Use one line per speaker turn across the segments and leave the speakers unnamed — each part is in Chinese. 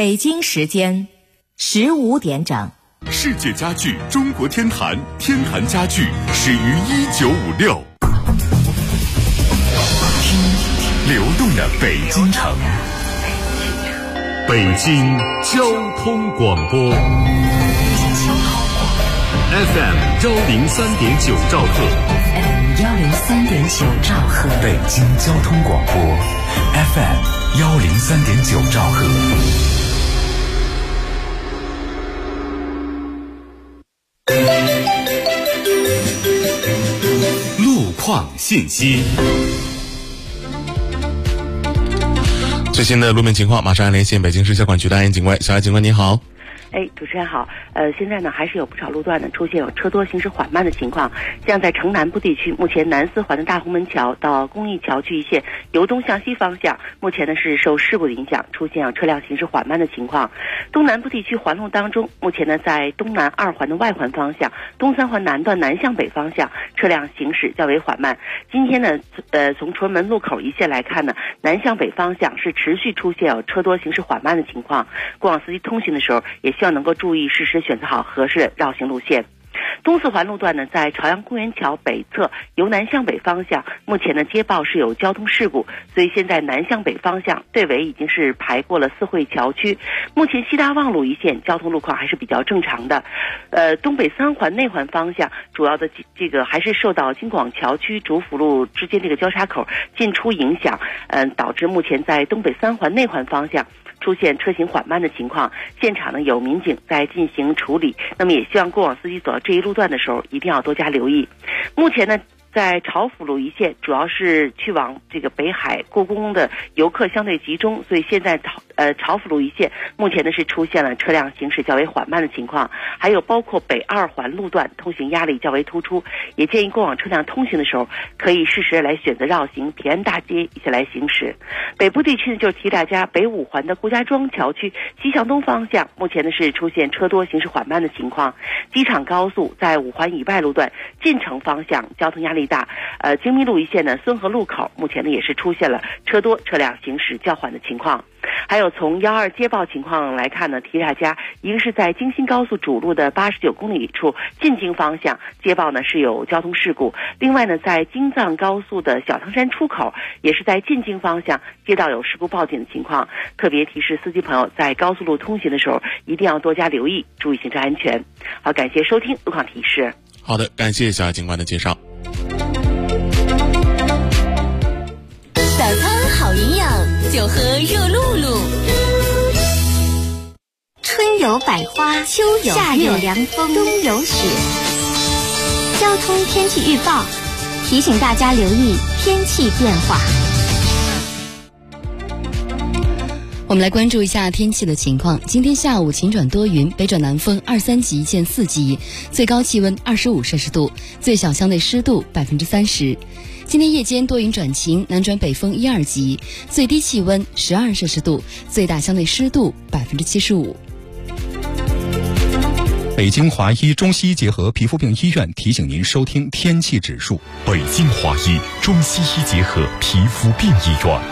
北京时间15点整。
世界家具中国天坛，天坛家具始于1956。听流动的北京城，北京交通广播 FM 103.9兆赫
103.9兆赫，
北京交通广播 FM 103.9兆赫。路况信息，最新的路面情况马上连线北京市交管局的安检警官。小艾警官您好。
主持人好。现在呢还是有不少路段呢出现有车多行驶缓慢的情况，像在城南部地区，目前南四环的大红门桥到公益桥区一线由东向西方向，目前呢是受事故的影响，出现有车辆行驶缓慢的情况。东南部地区环路当中，目前呢在东南二环的外环方向、东三环南段南向北方向车辆行驶较为缓慢。今天呢从崇文门路口一线来看呢，南向北方向是持续出现有车多行驶缓慢的情况，过往司机通行的时候也希望能够注意适时选择好合适的绕行路线。东四环路段呢，在朝阳公园桥北侧由南向北方向，目前呢接报是有交通事故，所以现在南向北方向队尾已经是排过了四惠桥区。目前西大望路一线交通路况还是比较正常的。东北三环内环方向主要的这个还是受到京广桥区主辅路之间这个交叉口进出影响，导致目前在东北三环内环方向出现车行缓慢的情况，现场呢有民警在进行处理，那么也希望过往司机走到这一路段的时候一定要多加留意。目前呢在朝辅路一线主要是去往这个北海故宫的游客相对集中，所以现在朝辅路一线目前呢是出现了车辆行驶较为缓慢的情况，还有包括北二环路段通行压力较为突出，也建议过往车辆通行的时候可以适时来选择绕行平安大街一起来行驶。北部地区呢就是提大家北五环的顾家庄桥区西向东方向目前呢是出现车多行驶缓慢的情况，机场高速在五环以外路段进城方向交通压力大，京密路一线呢孙河路口目前呢也是出现了车多车辆行驶较缓的情况。还有从12接报情况来看呢，提大家一个是在京新高速主路的89公里处进京方向接报呢是有交通事故，另外呢在京藏高速的小汤山出口也是在进京方向接到有事故报警的情况，特别提示司机朋友在高速路通行的时候一定要多加留意，注意行车安全。好，感谢收听路况提示。
好的，感谢小艾警官的介绍。
早餐好营养，就喝热露露。春有百花，秋有夏有凉风，冬有雪。交通天气预报提醒大家留意天气变化。
我们来关注一下天气的情况。今天下午晴转多云，北转南风2、3级见4级，最高气温25摄氏度，最小相对湿度30%。今天夜间多云转晴，南转北风1、2级，最低气温12摄氏度，最大相对湿度75%。
北京华医中西医结合皮肤病医院提醒您收听天气指数。
北京华医中西医结合皮肤病医院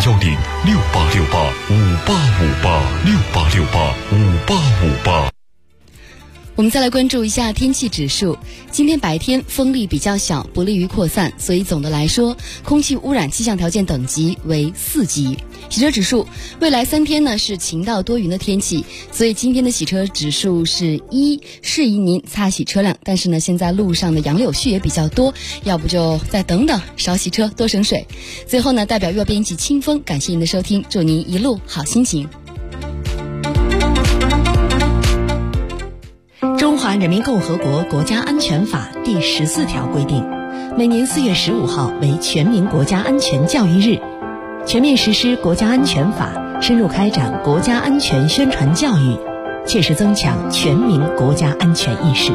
，010-6868-5858，6868-5858。
我们再来关注一下天气指数。今天白天风力比较小，不利于扩散，所以总的来说，空气污染气象条件等级为4级。洗车指数，未来3天呢是晴到多云的天气，所以今天的洗车指数是1，适宜您擦洗车辆。但是呢，现在路上的杨柳絮也比较多，要不就再等等，少洗车，多省水。最后呢，代表阅编辑清风，感谢您的收听，祝您一路好心情。
中华人民共和国国家安全法第14条规定，每年4月15号为全民国家安全教育日，全面实施国家安全法，深入开展国家安全宣传教育，切实增强全民国家安全意识。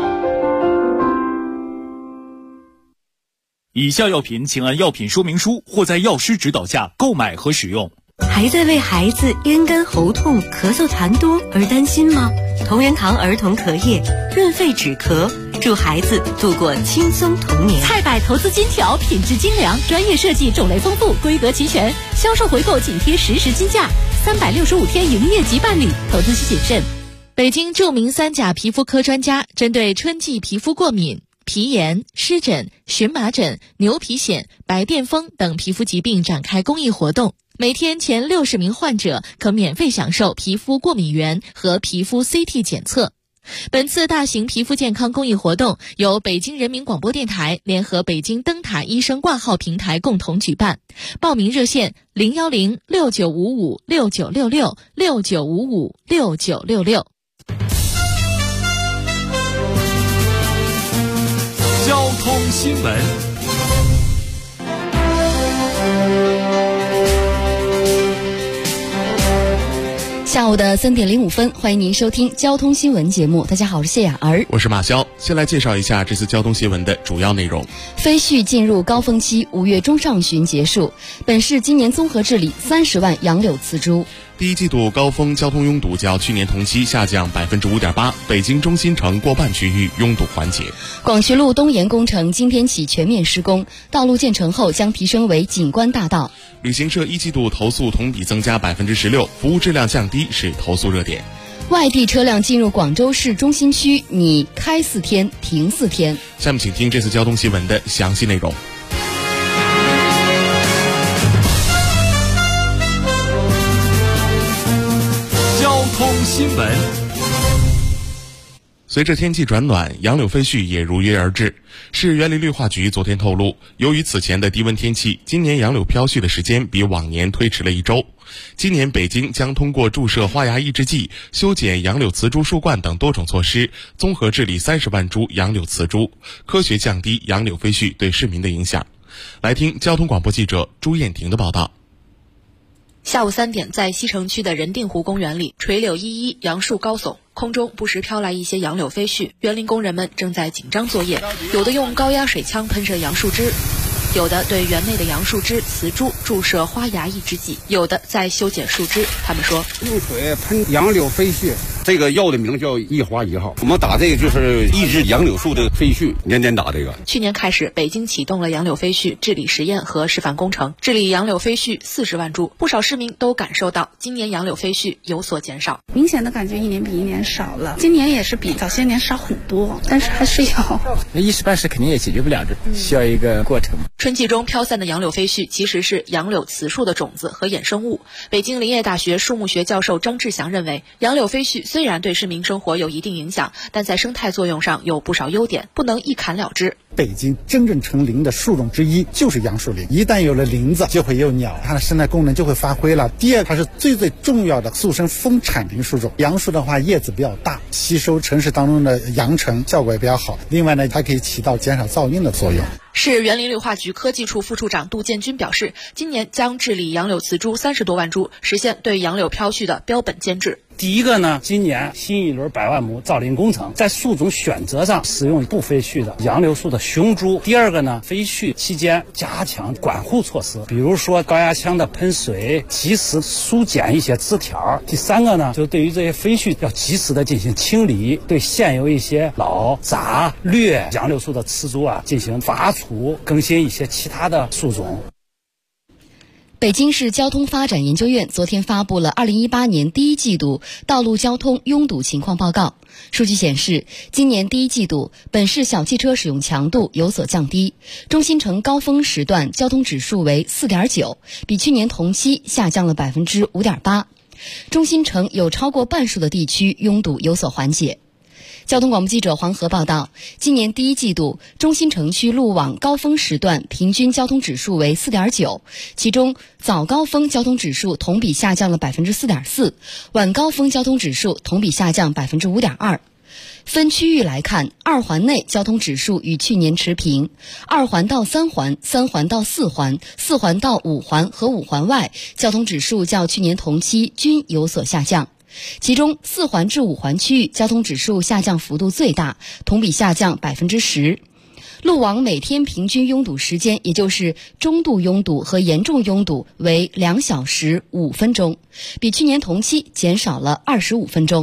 以下药品请按药品说明书或在药师指导下购买和使用。
还在为孩子咽干喉痛、咳嗽痰多而担心吗？同仁堂儿童咳液润肺止咳，助孩子度过轻松童年。
菜百投资金条，品质精良，专业设计，种类丰富，规格齐全，销售回购紧贴实时金价 365天营业即办理，投资需谨慎。北京著名3甲皮肤科专家针对春季皮肤过敏、皮炎、湿疹、荨麻疹、牛皮癣、白癜风等皮肤疾病展开公益活动，每天前60名患者可免费享受皮肤过敏原和皮肤 CT 检测。本次大型皮肤健康公益活动由北京人民广播电台联合北京灯塔医生挂号平台共同举办，报名热线0106955696669556966。
交通新闻。
下午的3点05分，欢迎您收听交通新闻节目。大家好，我是谢雅儿，
我是马潇。先来介绍一下这次交通新闻的主要内容。
飞絮进入高峰期，5月中上旬结束。本市今年综合治理30万杨柳雌株。
第一季度高峰交通拥堵较去年同期下降5.8%，北京中心城过半区域拥堵缓解。
广渠路东延工程今天起全面施工，道路建成后将提升为景观大道。
旅行社一季度投诉同比增加16%，服务质量降低是投诉热点。
外地车辆进入广州市中心区拟开4天停4天。
下面请听这次交通新闻的详细内容。
交通新闻。
随着天气转暖，杨柳飞絮也如约而至。市园林绿化局昨天透露，由于此前的低温天气，今年杨柳飘絮的时间比往年推迟了1周。今年北京将通过注射花芽抑制剂、修剪杨柳雌株树冠等多种措施，综合治理30万株杨柳雌株，科学降低杨柳飞絮对市民的影响。来听交通广播记者朱艳婷的报道。
下午3点，在西城区的人定湖公园里，垂柳依依，杨树高耸，空中不时飘来一些杨柳飞絮，园林工人们正在紧张作业，有的用高压水枪喷射杨树枝，有的对园内的杨树枝、雌株注射花芽抑制剂，有的在修剪树枝。他们说，
用水喷杨柳飞絮，这个药的名叫一花1号，我们打这个就是抑制杨柳树的飞絮，年年打这个。
去年开始，北京启动了杨柳飞絮治理实验和示范工程，治理杨柳飞絮40万株，不少市民都感受到今年杨柳飞絮有所减少，
明显的感觉一年比一年少了，今年也是比早些年少很多，但是还是有。
一时半时肯定也解决不了，这需要一个过程。
春季中飘散的杨柳飞絮其实是杨柳雌树的种子和衍生物。北京林业大学树木学教授张志祥认为，杨柳飞絮虽然对市民生活有一定影响，但在生态作用上有不少优点，不能一砍了之。
北京真正成林的树种之一就是杨树林，一旦有了林子，就会有鸟，它的生态功能就会发挥了。第二，它是最重要的速生丰产林树种。杨树的话，叶子比较大，吸收城市当中的扬尘效果也比较好。另外呢，它可以起到减少噪音的作用。
市园林绿化局科技处副处长杜建军表示，今年将治理杨柳雌株30多万株，实现对杨柳飘絮的标本监制。
第一个呢，今年新一轮100万亩造林工程，在树种选择上使用不飞絮的杨柳树的雄株。第二个呢，飞絮期间加强管护措施，比如说高压枪的喷水，及时疏剪一些枝条。第三个呢，就对于这些飞絮要及时的进行清理，对现有一些老杂劣杨柳树的雌株进行伐除，更新一些其他的树种。
北京市交通发展研究院昨天发布了2018年第一季度道路交通拥堵情况报告。数据显示，今年第一季度本市小汽车使用强度有所降低，中心城高峰时段交通指数为 4.9， 比去年同期下降了 5.8%。中心城有超过半数的地区拥堵有所缓解。交通广播记者黄河报道，今年第一季度中心城区路网高峰时段平均交通指数为 4.9， 其中早高峰交通指数同比下降了 4.4%， 晚高峰交通指数同比下降 5.2%。分区域来看，二环内交通指数与去年持平，二环到三环、三环到四环、四环到五环和五环外交通指数较去年同期均有所下降。其中4环至5环区域交通指数下降幅度最大，同比下降 10%。路网每天平均拥堵时间，也就是中度拥堵和严重拥堵为2小时5分钟，比去年同期减少了25分钟。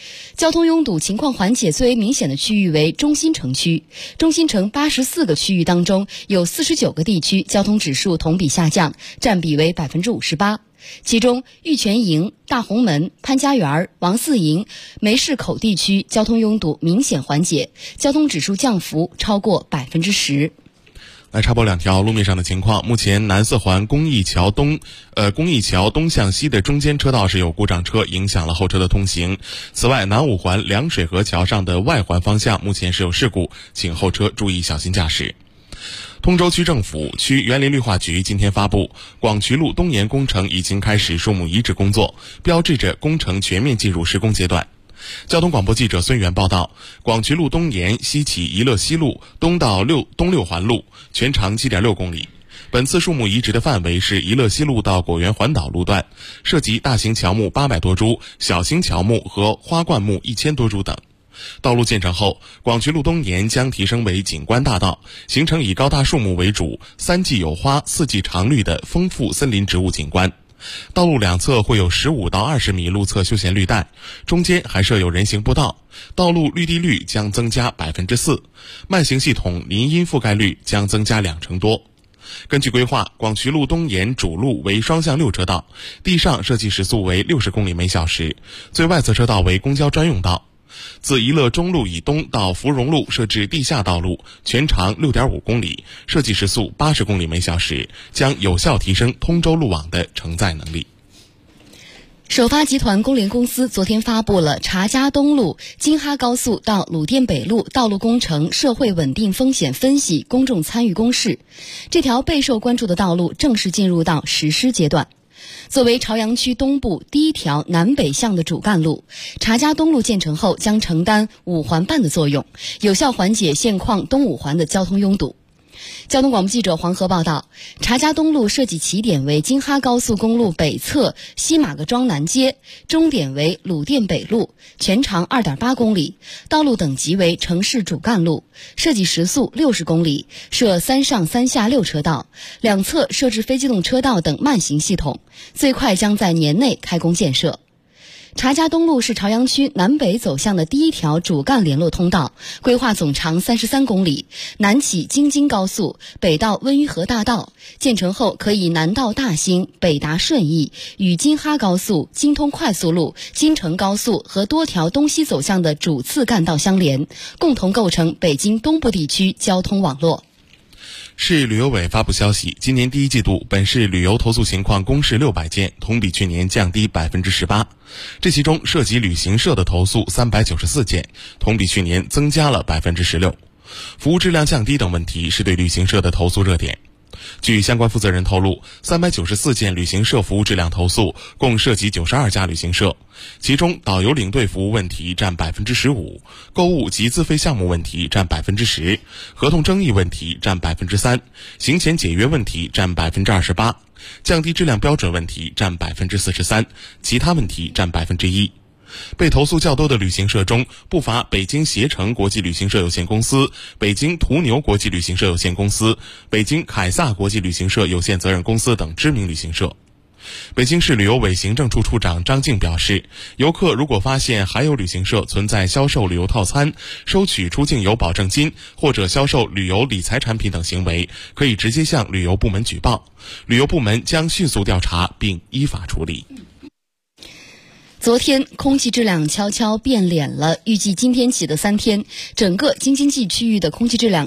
交通拥堵情况缓解最为明显的区域为中心城区。中心城84个区域当中，有49个地区交通指数同比下降，占比为58%。其中，玉泉营、大红门、潘家园、王四营、梅市口地区交通拥堵明显缓解，交通指数降幅超过10%。
来插播两条路面上的情况。目前南四环公益桥东向西的中间车道是有故障车，影响了后车的通行。此外，南五环凉水河桥上的外环方向目前是有事故，请后车注意小心驾驶。通州区政府区园林绿化局今天发布，广渠路东延工程已经开始树木移植工作，标志着工程全面进入施工阶段。交通广播记者孙源报道，广渠路东延西起宜乐西路东到东六环路，全长 7.6 公里。本次树木移植的范围是宜乐西路到果园环岛路段，涉及大型乔木800多株、小型乔木和花灌木1000多株等。道路建成后，广渠路东延将提升为景观大道，形成以高大树木为主、3季有花、4季常绿的丰富森林植物景观。道路两侧会有15到20米路侧休闲绿带，中间还设有人行步道，道路绿地率将增加 4%， 慢行系统林荫覆盖率将增加2成多。根据规划，广渠路东延主路为双向6车道，地上设计时速为60公里每小时，最外侧车道为公交专用道。自宜乐中路以东到芙蓉路设置地下道路，全长 6.5 公里，设计时速80公里每小时，将有效提升通州路网的承载能力。
首发集团工联公司昨天发布了查家东路京哈高速到鲁甸北路道路工程社会稳定风险分析公众参与公示，这条备受关注的道路正式进入到实施阶段。作为朝阳区东部第一条南北向的主干路，查家东路建成后将承担5环半的作用，有效缓解现况东5环的交通拥堵。交通广播记者黄河报道，查家东路设计起点为京哈高速公路北侧西马各庄南街，终点为鲁甸北路，全长 2.8 公里，道路等级为城市主干路，设计时速60公里，设3上3下6车道，两侧设置非机动车道等慢行系统，最快将在年内开工建设。查家东路是朝阳区南北走向的第一条主干联络通道，规划总长33公里，南起京津高速，北到温榆河大道，建成后可以南到大兴，北达顺义，与京哈高速、京通快速路、京承高速和多条东西走向的主次干道相连，共同构成北京东部地区交通网络。
市旅游委发布消息，今年第一季度本市旅游投诉情况公示600件，同比去年降低 18%。这其中涉及旅行社的投诉394件，同比去年增加了 16%。服务质量降低等问题是对旅行社的投诉热点。据相关负责人透露，394件旅行社服务质量投诉共涉及92家旅行社，其中导游领队服务问题占 15%， 购物及自费项目问题占 10%， 合同争议问题占 3%， 行前解约问题占 28%， 降低质量标准问题占 43%， 其他问题占 1%。被投诉较多的旅行社中，不乏北京携程国际旅行社有限公司、北京途牛国际旅行社有限公司、北京凯撒国际旅行社有限责任公司等知名旅行社。北京市旅游委行政处处长张静表示，游客如果发现还有旅行社存在销售旅游套餐、收取出境游保证金或者销售旅游理财产品等行为，可以直接向旅游部门举报，旅游部门将迅速调查并依法处理。
昨天空气质量悄悄变脸了，预计今天起的3天，整个京津冀区域的空气质量